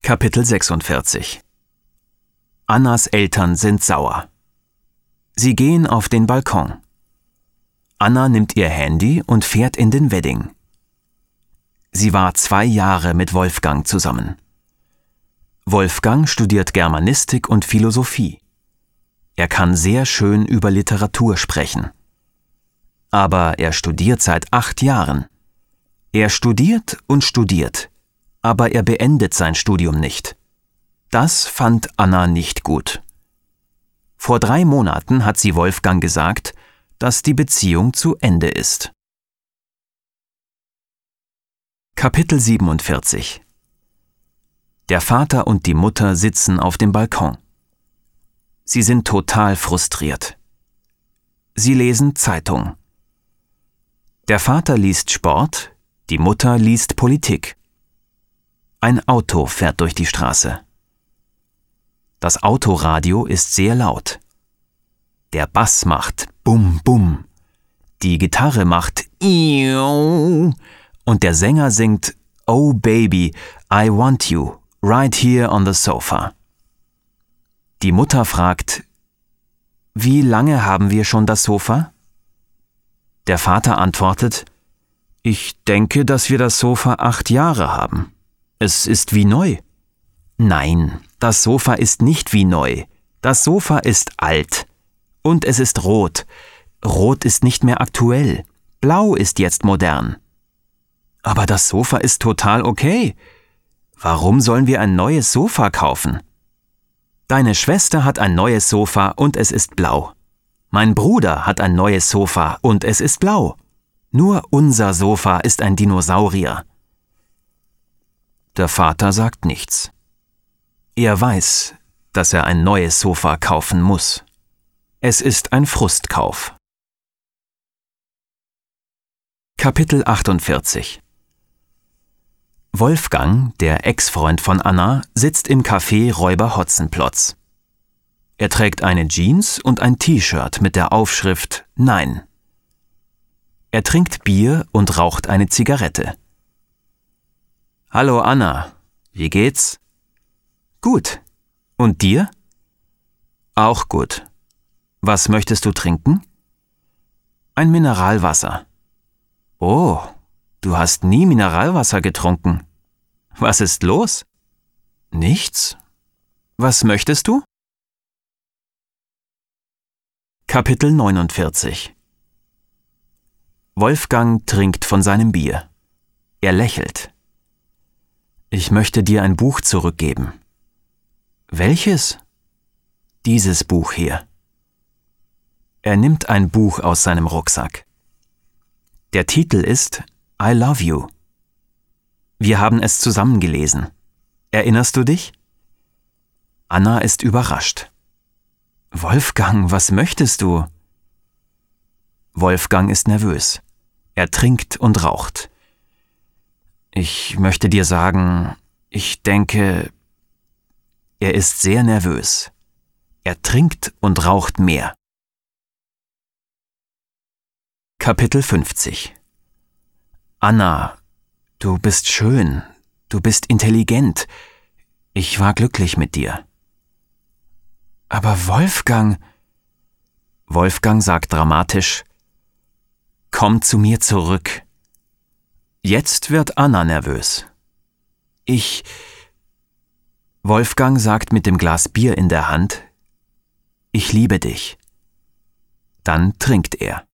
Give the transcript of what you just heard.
Kapitel 46. Annas Eltern sind sauer. Sie gehen auf den Balkon. Anna nimmt ihr Handy und fährt in den Wedding. Sie war 2 Jahre mit Wolfgang zusammen. Wolfgang studiert Germanistik und Philosophie. Er kann sehr schön über Literatur sprechen. Aber er studiert seit 8 Jahren. Er studiert und studiert, aber er beendet sein Studium nicht. Das fand Anna nicht gut. Vor 3 Monaten hat sie Wolfgang gesagt, dass die Beziehung zu Ende ist. Kapitel 47. Der Vater und die Mutter sitzen auf dem Balkon. Sie sind total frustriert. Sie lesen Zeitung. Der Vater liest Sport, die Mutter liest Politik. Ein Auto fährt durch die Straße. Das Autoradio ist sehr laut. Der Bass macht Bum Bum. Die Gitarre macht Iu und der Sänger singt Oh Baby, I want you, right here on the sofa. Die Mutter fragt, wie lange haben wir schon das Sofa? Der Vater antwortet, ich denke, dass wir das Sofa 8 Jahre haben. Es ist wie neu. Nein, das Sofa ist nicht wie neu. Das Sofa ist alt. Und es ist rot. Rot ist nicht mehr aktuell. Blau ist jetzt modern. Aber das Sofa ist total okay. Warum sollen wir ein neues Sofa kaufen? Deine Schwester hat ein neues Sofa und es ist blau. Mein Bruder hat ein neues Sofa und es ist blau. Nur unser Sofa ist ein Dinosaurier. Der Vater sagt nichts. Er weiß, dass er ein neues Sofa kaufen muss. Es ist ein Frustkauf. Kapitel 48. Wolfgang, der Ex-Freund von Anna, sitzt im Café Räuber Hotzenplotz. Er trägt eine Jeans und ein T-Shirt mit der Aufschrift Nein. Er trinkt Bier und raucht eine Zigarette. Hallo Anna, wie geht's? Gut. Und dir? Auch gut. Was möchtest du trinken? Ein Mineralwasser. Oh, du hast nie Mineralwasser getrunken. Was ist los? Nichts. Was möchtest du? Kapitel 49. Wolfgang trinkt von seinem Bier. Er lächelt. Ich möchte dir ein Buch zurückgeben. Welches? Dieses Buch hier. Er nimmt ein Buch aus seinem Rucksack. Der Titel ist I Love You. Wir haben es zusammen gelesen. Erinnerst du dich? Anna ist überrascht. Wolfgang, was möchtest du? Wolfgang ist nervös. Er trinkt und raucht. Ich möchte dir sagen, ich denke, er ist sehr nervös. Er trinkt und raucht mehr. Kapitel 50. Anna, du bist schön, du bist intelligent. Ich war glücklich mit dir. Aber Wolfgang sagt dramatisch, komm zu mir zurück. Jetzt wird Anna nervös. Wolfgang sagt mit dem Glas Bier in der Hand, ich liebe dich. Dann trinkt er.